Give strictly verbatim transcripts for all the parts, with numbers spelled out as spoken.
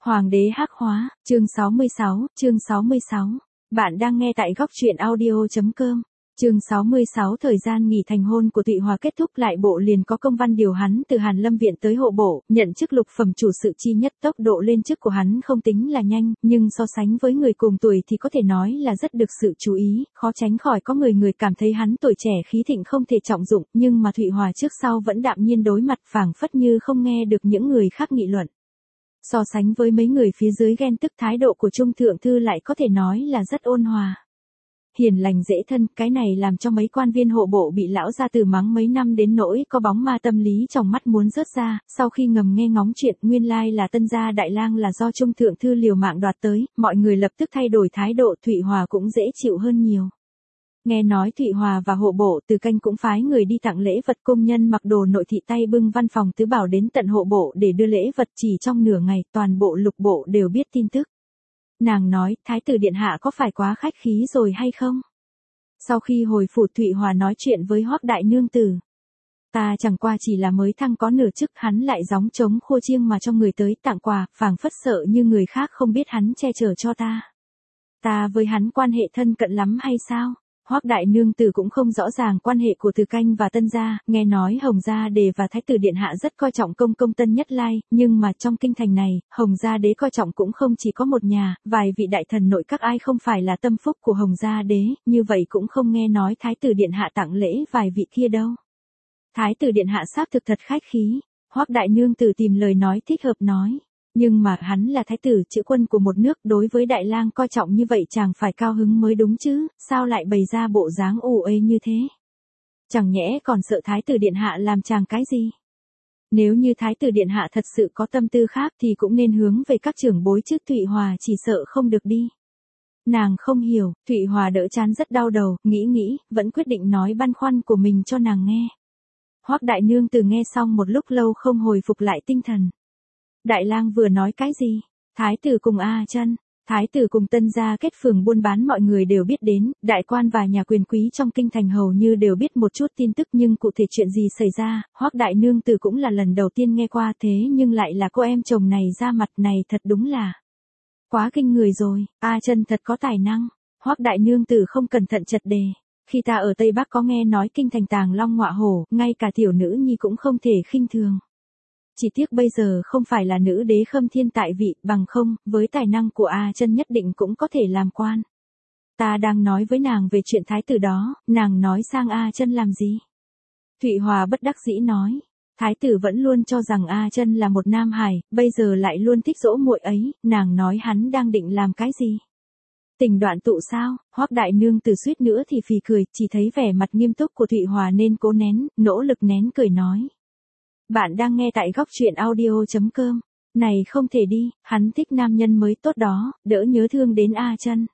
Hoàng đế hắc hóa, chương sáu mươi sáu, chương sáu mươi sáu. Bạn đang nghe tại góc truyện audio.com. Chương sáu mươi sáu. Thời gian nghỉ thành hôn của Thụy Hòa kết thúc, lại bộ liền có công văn điều hắn từ Hàn Lâm viện tới hộ bộ, nhận chức lục phẩm chủ sự chi nhất. Tốc độ lên chức của hắn không tính là nhanh, nhưng so sánh với người cùng tuổi thì có thể nói là rất được sự chú ý, khó tránh khỏi có người người cảm thấy hắn tuổi trẻ khí thịnh không thể trọng dụng, nhưng mà Thụy Hòa trước sau vẫn đạm nhiên đối mặt, phảng phất như không nghe được những người khác nghị luận. So sánh với mấy người phía dưới ghen tức, thái độ của Trung thượng thư lại có thể nói là rất ôn hòa. Hiền lành dễ thân, cái này làm cho mấy quan viên hộ bộ bị lão gia tử mắng mấy năm đến nỗi có bóng ma tâm lý trong mắt muốn rớt ra. Sau khi ngầm nghe ngóng chuyện nguyên lai là Tân gia đại lang là do Trung thượng thư liều mạng đoạt tới, mọi người lập tức thay đổi thái độ, Thụy Hòa cũng dễ chịu hơn nhiều. Nghe nói Thụy Hòa và hộ bộ Từ Canh cũng phái người đi tặng lễ vật, công nhân mặc đồ nội thị tay bưng văn phòng tứ bảo đến tận hộ bộ để đưa lễ vật. Chỉ trong nửa ngày, toàn bộ lục bộ đều biết tin tức. Nàng nói, thái tử điện hạ có phải quá khách khí rồi hay không? Sau khi hồi phủ, Thụy Hòa nói chuyện với Hoắc đại nương tử. Ta chẳng qua chỉ là mới thăng có nửa chức, hắn lại gióng trống khua chiêng mà cho người tới tặng quà, phảng phất sợ như người khác không biết hắn che chở cho ta. Ta với hắn quan hệ thân cận lắm hay sao? Hoắc đại nương tử cũng không rõ ràng quan hệ của Từ Canh và Tân gia, nghe nói Hồng gia đế và thái tử điện hạ rất coi trọng công công Tân Nhất Lai, nhưng mà trong kinh thành này, Hồng gia đế coi trọng cũng không chỉ có một nhà, vài vị đại thần nội các ai không phải là tâm phúc của Hồng gia đế, như vậy cũng không nghe nói thái tử điện hạ tặng lễ vài vị kia đâu. Thái tử điện hạ xác thực thật khách khí, Hoắc đại nương tử tìm lời nói thích hợp nói. Nhưng mà hắn là thái tử chữ quân của một nước, đối với đại lang coi trọng như vậy chàng phải cao hứng mới đúng chứ, sao lại bày ra bộ dáng ù ê như thế? Chẳng nhẽ còn sợ thái tử điện hạ làm chàng cái gì? Nếu như thái tử điện hạ thật sự có tâm tư khác thì cũng nên hướng về các trưởng bối chứ, Thụy Hòa chỉ sợ không được đi. Nàng không hiểu, Thụy Hòa đỡ chán rất đau đầu, nghĩ nghĩ, vẫn quyết định nói băn khoăn của mình cho nàng nghe. Hoắc đại nương từ nghe xong một lúc lâu không hồi phục lại tinh thần. Đại lang vừa nói cái gì? Thái tử cùng A Chân, thái tử cùng Tân gia kết phường buôn bán mọi người đều biết đến, đại quan và nhà quyền quý trong kinh thành hầu như đều biết một chút tin tức, nhưng cụ thể chuyện gì xảy ra, Hoắc đại nương tử cũng là lần đầu tiên nghe qua, thế nhưng lại là cô em chồng này ra mặt này, thật đúng là quá kinh người rồi. A Chân thật có tài năng. Hoắc đại nương tử không cẩn thận chật đề. Khi ta ở Tây Bắc có nghe nói kinh thành tàng long ngọa hổ, ngay cả tiểu nữ nhi cũng không thể khinh thường. Chỉ tiếc bây giờ không phải là nữ đế khâm thiên tại vị, bằng không, với tài năng của A Chân nhất định cũng có thể làm quan. Ta đang nói với nàng về chuyện thái tử đó, nàng nói sang A Chân làm gì? Thụy Hòa bất đắc dĩ nói, thái tử vẫn luôn cho rằng A Chân là một nam hài, bây giờ lại luôn thích dỗ muội ấy, nàng nói hắn đang định làm cái gì? Tình đoạn tụ sao? Hoắc đại nương tử suýt nữa thì phì cười, chỉ thấy vẻ mặt nghiêm túc của Thụy Hòa nên cố nén, nỗ lực nén cười nói. Bạn đang nghe tại góc truyện audio.com. Này không thể đi, hắn thích nam nhân mới tốt đó, đỡ nhớ thương đến A Chân.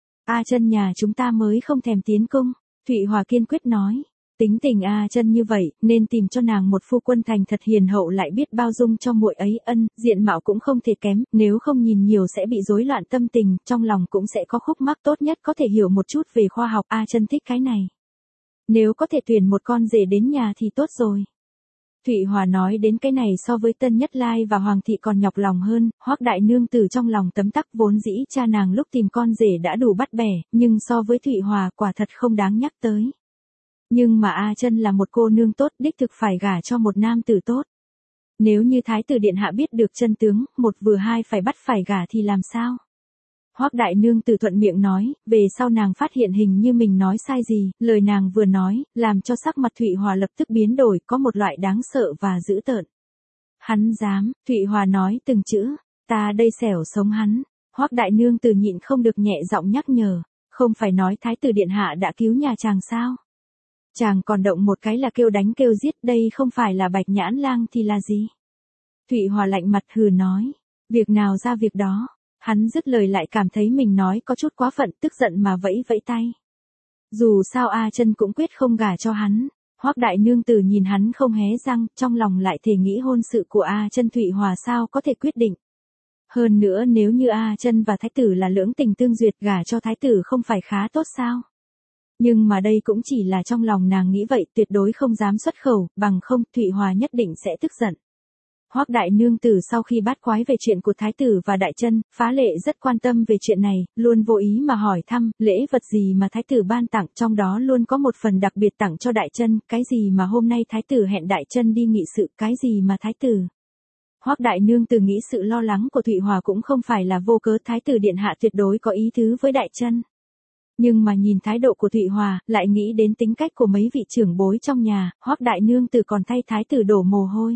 A Chân nhà chúng ta mới không thèm tiến cung, Thụy Hòa kiên quyết nói. Tính tình A Chân như vậy, nên tìm cho nàng một phu quân thành thật hiền hậu lại biết bao dung cho muội ấy, ân, diện mạo cũng không thể kém, nếu không nhìn nhiều sẽ bị rối loạn tâm tình, trong lòng cũng sẽ có khúc mắc, tốt nhất có thể hiểu một chút về khoa học, A Chân thích cái này. Nếu có thể tuyển một con rể đến nhà thì tốt rồi. Thụy Hòa nói đến cái này so với Tân Nhất Lai và Hoàng thị còn nhọc lòng hơn, Hoắc đại nương tử trong lòng tấm tắc, vốn dĩ cha nàng lúc tìm con rể đã đủ bắt bẻ, nhưng so với Thụy Hòa quả thật không đáng nhắc tới. Nhưng mà A Chân là một cô nương tốt, đích thực phải gả cho một nam tử tốt. Nếu như thái tử điện hạ biết được chân tướng, một vừa hai phải bắt phải gả thì làm sao? Hoắc đại nương tử thuận miệng nói, về sau nàng phát hiện hình như mình nói sai gì, lời nàng vừa nói, làm cho sắc mặt Thụy Hòa lập tức biến đổi, có một loại đáng sợ và dữ tợn. Hắn dám, Thụy Hòa nói từng chữ, ta đây xẻo sống hắn. Hoắc đại nương tử nhịn không được nhẹ giọng nhắc nhở, không phải nói thái tử điện hạ đã cứu nhà chàng sao? Chàng còn động một cái là kêu đánh kêu giết, đây không phải là Bạch Nhãn Lang thì là gì? Thụy Hòa lạnh mặt hừ nói, việc nào ra việc đó. Hắn dứt lời lại cảm thấy mình nói có chút quá phận, tức giận mà vẫy vẫy tay. Dù sao A Chân cũng quyết không gả cho hắn. Hoắc đại nương tử nhìn hắn không hé răng, trong lòng lại thề nghĩ hôn sự của A Chân Thụy Hòa sao có thể quyết định. Hơn nữa nếu như A Chân và thái tử là lưỡng tình tương duyệt, gả cho thái tử không phải khá tốt sao? Nhưng mà đây cũng chỉ là trong lòng nàng nghĩ vậy, tuyệt đối không dám xuất khẩu, bằng không Thụy Hòa nhất định sẽ tức giận. Hoắc đại nương tử sau khi bát quái về chuyện của thái tử và đại chân, phá lệ rất quan tâm về chuyện này, luôn vô ý mà hỏi thăm, lễ vật gì mà thái tử ban tặng, trong đó luôn có một phần đặc biệt tặng cho đại chân, cái gì mà hôm nay thái tử hẹn đại chân đi nghị sự, cái gì mà thái tử. Hoắc đại nương tử nghĩ sự lo lắng của Thụy Hòa cũng không phải là vô cớ, thái tử điện hạ tuyệt đối có ý tứ với đại chân. Nhưng mà nhìn thái độ của Thụy Hòa, lại nghĩ đến tính cách của mấy vị trưởng bối trong nhà, Hoắc đại nương tử còn thay thái tử đổ mồ hôi.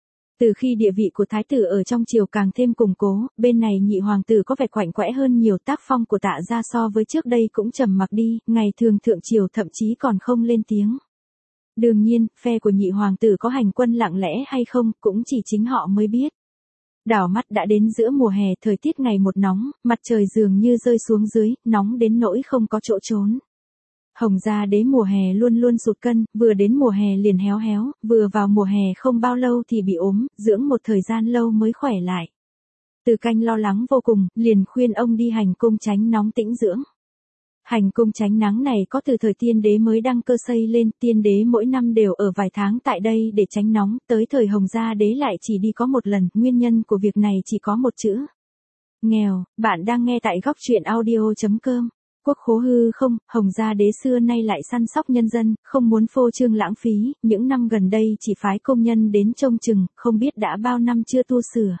Từ khi địa vị của thái tử ở trong triều càng thêm củng cố, bên này nhị hoàng tử có vẻ quạnh quẽ hơn nhiều, tác phong của Tạ gia so với trước đây cũng trầm mặc đi, ngày thường thượng triều thậm chí còn không lên tiếng. Đương nhiên, phe của nhị hoàng tử có hành quân lặng lẽ hay không, cũng chỉ chính họ mới biết. Đảo mắt đã đến giữa mùa hè, thời tiết ngày một nóng, mặt trời dường như rơi xuống dưới, nóng đến nỗi không có chỗ trốn. Hồng gia đế mùa hè luôn luôn sụt cân, vừa đến mùa hè liền héo héo, vừa vào mùa hè không bao lâu thì bị ốm, dưỡng một thời gian lâu mới khỏe lại. Từ Canh lo lắng vô cùng, liền khuyên ông đi hành cung tránh nóng tĩnh dưỡng. Hành cung tránh nắng này có từ thời tiên đế mới đăng cơ xây lên, tiên đế mỗi năm đều ở vài tháng tại đây để tránh nóng, tới thời Hồng gia đế lại chỉ đi có một lần, nguyên nhân của việc này chỉ có một chữ. Nghèo. Bạn đang nghe tại góc truyện audio chấm com. Quốc khố hư không, Hồng gia đế xưa nay lại săn sóc nhân dân, không muốn phô trương lãng phí, những năm gần đây chỉ phái công nhân đến trông chừng, không biết đã bao năm chưa tu sửa.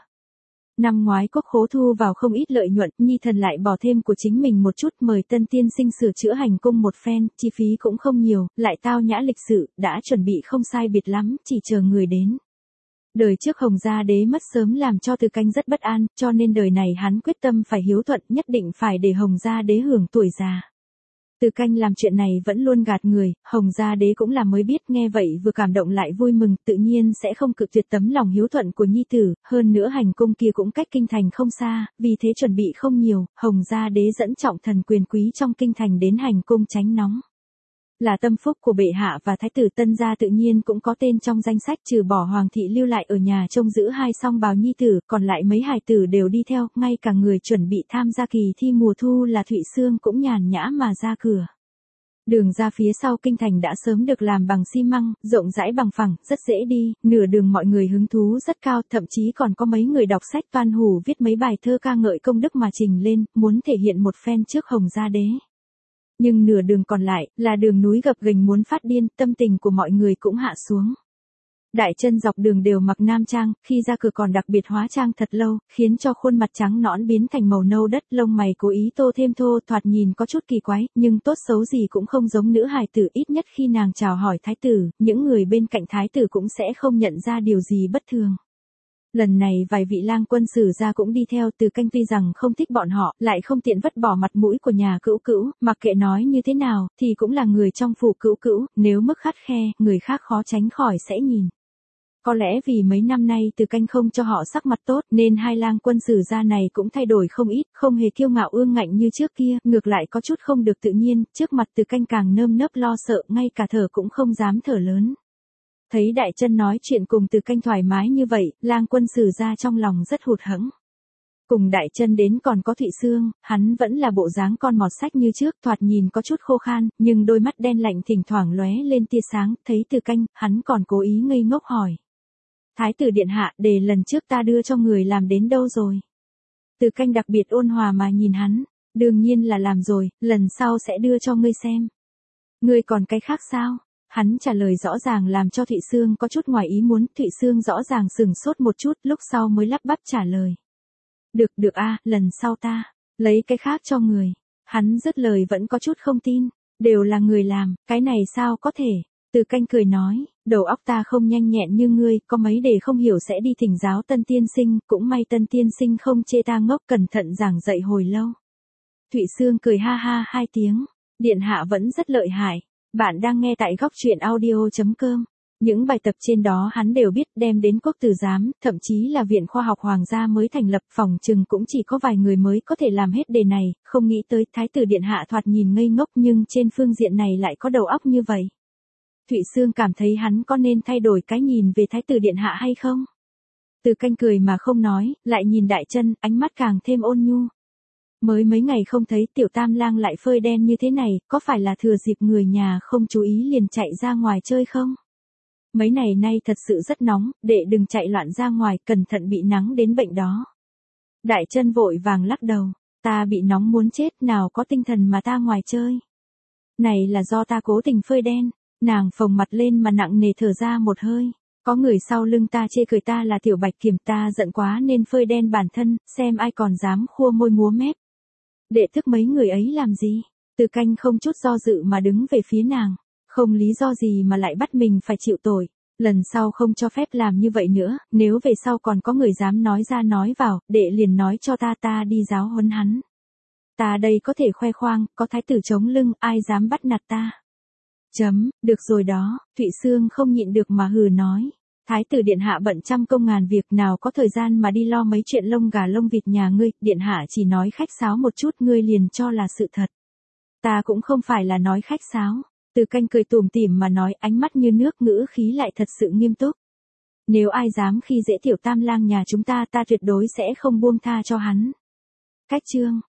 Năm ngoái quốc khố thu vào không ít lợi nhuận, nhi thần lại bỏ thêm của chính mình một chút, mời tân tiên sinh sửa chữa hành cung một phen, chi phí cũng không nhiều, lại tao nhã lịch sự, đã chuẩn bị không sai biệt lắm, chỉ chờ người đến. Đời trước Hồng gia đế mất sớm làm cho Từ Canh rất bất an, cho nên đời này hắn quyết tâm phải hiếu thuận, nhất định phải để Hồng gia đế hưởng tuổi già. Từ Canh làm chuyện này vẫn luôn gạt người, Hồng gia đế cũng là mới biết, nghe vậy vừa cảm động lại vui mừng, tự nhiên sẽ không cự tuyệt tấm lòng hiếu thuận của nhi tử, hơn nữa hành cung kia cũng cách kinh thành không xa, vì thế chuẩn bị không nhiều, Hồng gia đế dẫn trọng thần quyền quý trong kinh thành đến hành cung tránh nóng. Là tâm phúc của bệ hạ và thái tử Tân gia tự nhiên cũng có tên trong danh sách, trừ bỏ hoàng thị lưu lại ở nhà trông giữ hai song bào nhi tử, còn lại mấy hài tử đều đi theo, ngay cả người chuẩn bị tham gia kỳ thi mùa thu là Thụy Xương cũng nhàn nhã mà ra cửa. Đường ra phía sau kinh thành đã sớm được làm bằng xi măng, rộng rãi bằng phẳng, rất dễ đi, nửa đường mọi người hứng thú rất cao, thậm chí còn có mấy người đọc sách toan hủ viết mấy bài thơ ca ngợi công đức mà trình lên, muốn thể hiện một phen trước Hồng gia đế. Nhưng nửa đường còn lại, là đường núi gập ghềnh muốn phát điên, tâm tình của mọi người cũng hạ xuống. Đại chân dọc đường đều mặc nam trang, khi ra cửa còn đặc biệt hóa trang thật lâu, khiến cho khuôn mặt trắng nõn biến thành màu nâu đất, lông mày cố ý tô thêm thô, thoạt nhìn có chút kỳ quái, nhưng tốt xấu gì cũng không giống nữ hài tử, ít nhất khi nàng chào hỏi thái tử, những người bên cạnh thái tử cũng sẽ không nhận ra điều gì bất thường. Lần này vài vị lang quân sử gia cũng đi theo, Từ Canh tuy rằng không thích bọn họ, lại không tiện vứt bỏ mặt mũi của nhà cữu cữu, mặc kệ nói như thế nào, thì cũng là người trong phủ cữu cữu, nếu mức khắt khe, người khác khó tránh khỏi sẽ nhìn. Có lẽ vì mấy năm nay Từ Canh không cho họ sắc mặt tốt, nên hai lang quân sử gia này cũng thay đổi không ít, không hề kiêu ngạo ương ngạnh như trước kia, ngược lại có chút không được tự nhiên, trước mặt Từ Canh càng nơm nớp lo sợ, ngay cả thở cũng không dám thở lớn. Thấy đại chân nói chuyện cùng Từ Canh thoải mái như vậy, lang quân sử gia trong lòng rất hụt hẫng. Cùng đại chân đến còn có Thụy Xương, hắn vẫn là bộ dáng con mọt sách như trước, thoạt nhìn có chút khô khan, nhưng đôi mắt đen lạnh thỉnh thoảng lóe lên tia sáng, thấy Từ Canh, hắn còn cố ý ngây ngốc hỏi. Thái tử điện hạ, đề lần trước ta đưa cho người làm đến đâu rồi? Từ Canh đặc biệt ôn hòa mà nhìn hắn, đương nhiên là làm rồi, lần sau sẽ đưa cho ngươi xem. Ngươi còn cái khác sao? Hắn trả lời rõ ràng làm cho Thụy Xương có chút ngoài ý muốn, Thụy Xương rõ ràng sừng sốt một chút, lúc sau mới lắp bắp trả lời. Được được a, lần sau ta, lấy cái khác cho người. Hắn dứt lời vẫn có chút không tin, đều là người làm, cái này sao có thể. Từ Canh cười nói, đầu óc ta không nhanh nhẹn như ngươi, có mấy đề không hiểu sẽ đi thỉnh giáo tân tiên sinh, cũng may tân tiên sinh không chê ta ngốc, cẩn thận giảng dạy hồi lâu. Thụy Xương cười ha ha hai tiếng, điện hạ vẫn rất lợi hại. Bạn đang nghe tại góc truyện audio chấm com. Những bài tập trên đó hắn đều biết, đem đến quốc tử giám, thậm chí là viện khoa học hoàng gia mới thành lập, phòng chừng cũng chỉ có vài người mới có thể làm hết đề này, không nghĩ tới thái tử điện hạ thoạt nhìn ngây ngốc nhưng trên phương diện này lại có đầu óc như vậy. Thụy Xương cảm thấy hắn có nên thay đổi cái nhìn về thái tử điện hạ hay không? Từ Canh cười mà không nói, lại nhìn đại chân, ánh mắt càng thêm ôn nhu. Mới mấy ngày không thấy tiểu tam lang lại phơi đen như thế này, có phải là thừa dịp người nhà không chú ý liền chạy ra ngoài chơi không? Mấy ngày nay thật sự rất nóng, đệ đừng chạy loạn ra ngoài, cẩn thận bị nắng đến bệnh đó. Đại Chân vội vàng lắc đầu, ta bị nóng muốn chết, nào có tinh thần mà ta ngoài chơi. Này là do ta cố tình phơi đen. Nàng phồng mặt lên mà nặng nề thở ra một hơi. Có người sau lưng ta chê cười ta là tiểu bạch kiểm, ta giận quá nên phơi đen bản thân, xem ai còn dám khua môi múa mép. Đệ thức mấy người ấy làm gì? Từ Canh không chút do dự mà đứng về phía nàng. Không lý do gì mà lại bắt mình phải chịu tội. Lần sau không cho phép làm như vậy nữa, nếu về sau còn có người dám nói ra nói vào, đệ liền nói cho ta ta đi giáo huấn hắn. Ta đây có thể khoe khoang, có thái tử chống lưng, ai dám bắt nạt ta. Chấm, được rồi đó, Thụy Sương không nhịn được mà hừ nói. Thái tử điện hạ bận trăm công ngàn việc, nào có thời gian mà đi lo mấy chuyện lông gà lông vịt nhà ngươi, điện hạ chỉ nói khách sáo một chút ngươi liền cho là sự thật. Ta cũng không phải là nói khách sáo. Từ Canh cười tủm tỉm mà nói, ánh mắt như nước, ngữ khí lại thật sự nghiêm túc. Nếu ai dám khi dễ tiểu tam lang nhà chúng ta, ta tuyệt đối sẽ không buông tha cho hắn. Cách chương